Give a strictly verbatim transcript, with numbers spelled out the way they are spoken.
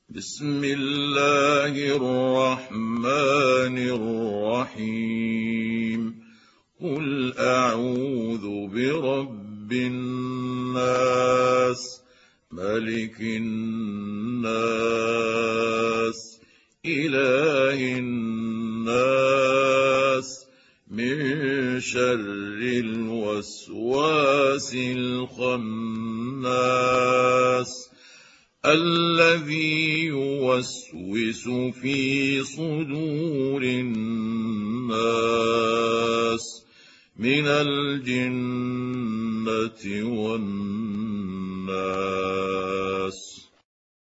بسم الله الرحمن الرحيم. قل أعوذ برب الناس، ملك الناس، إله الناس، من شر الوسواس الخناس، الذي يوسوس في صدور الناس من الجنة والناس.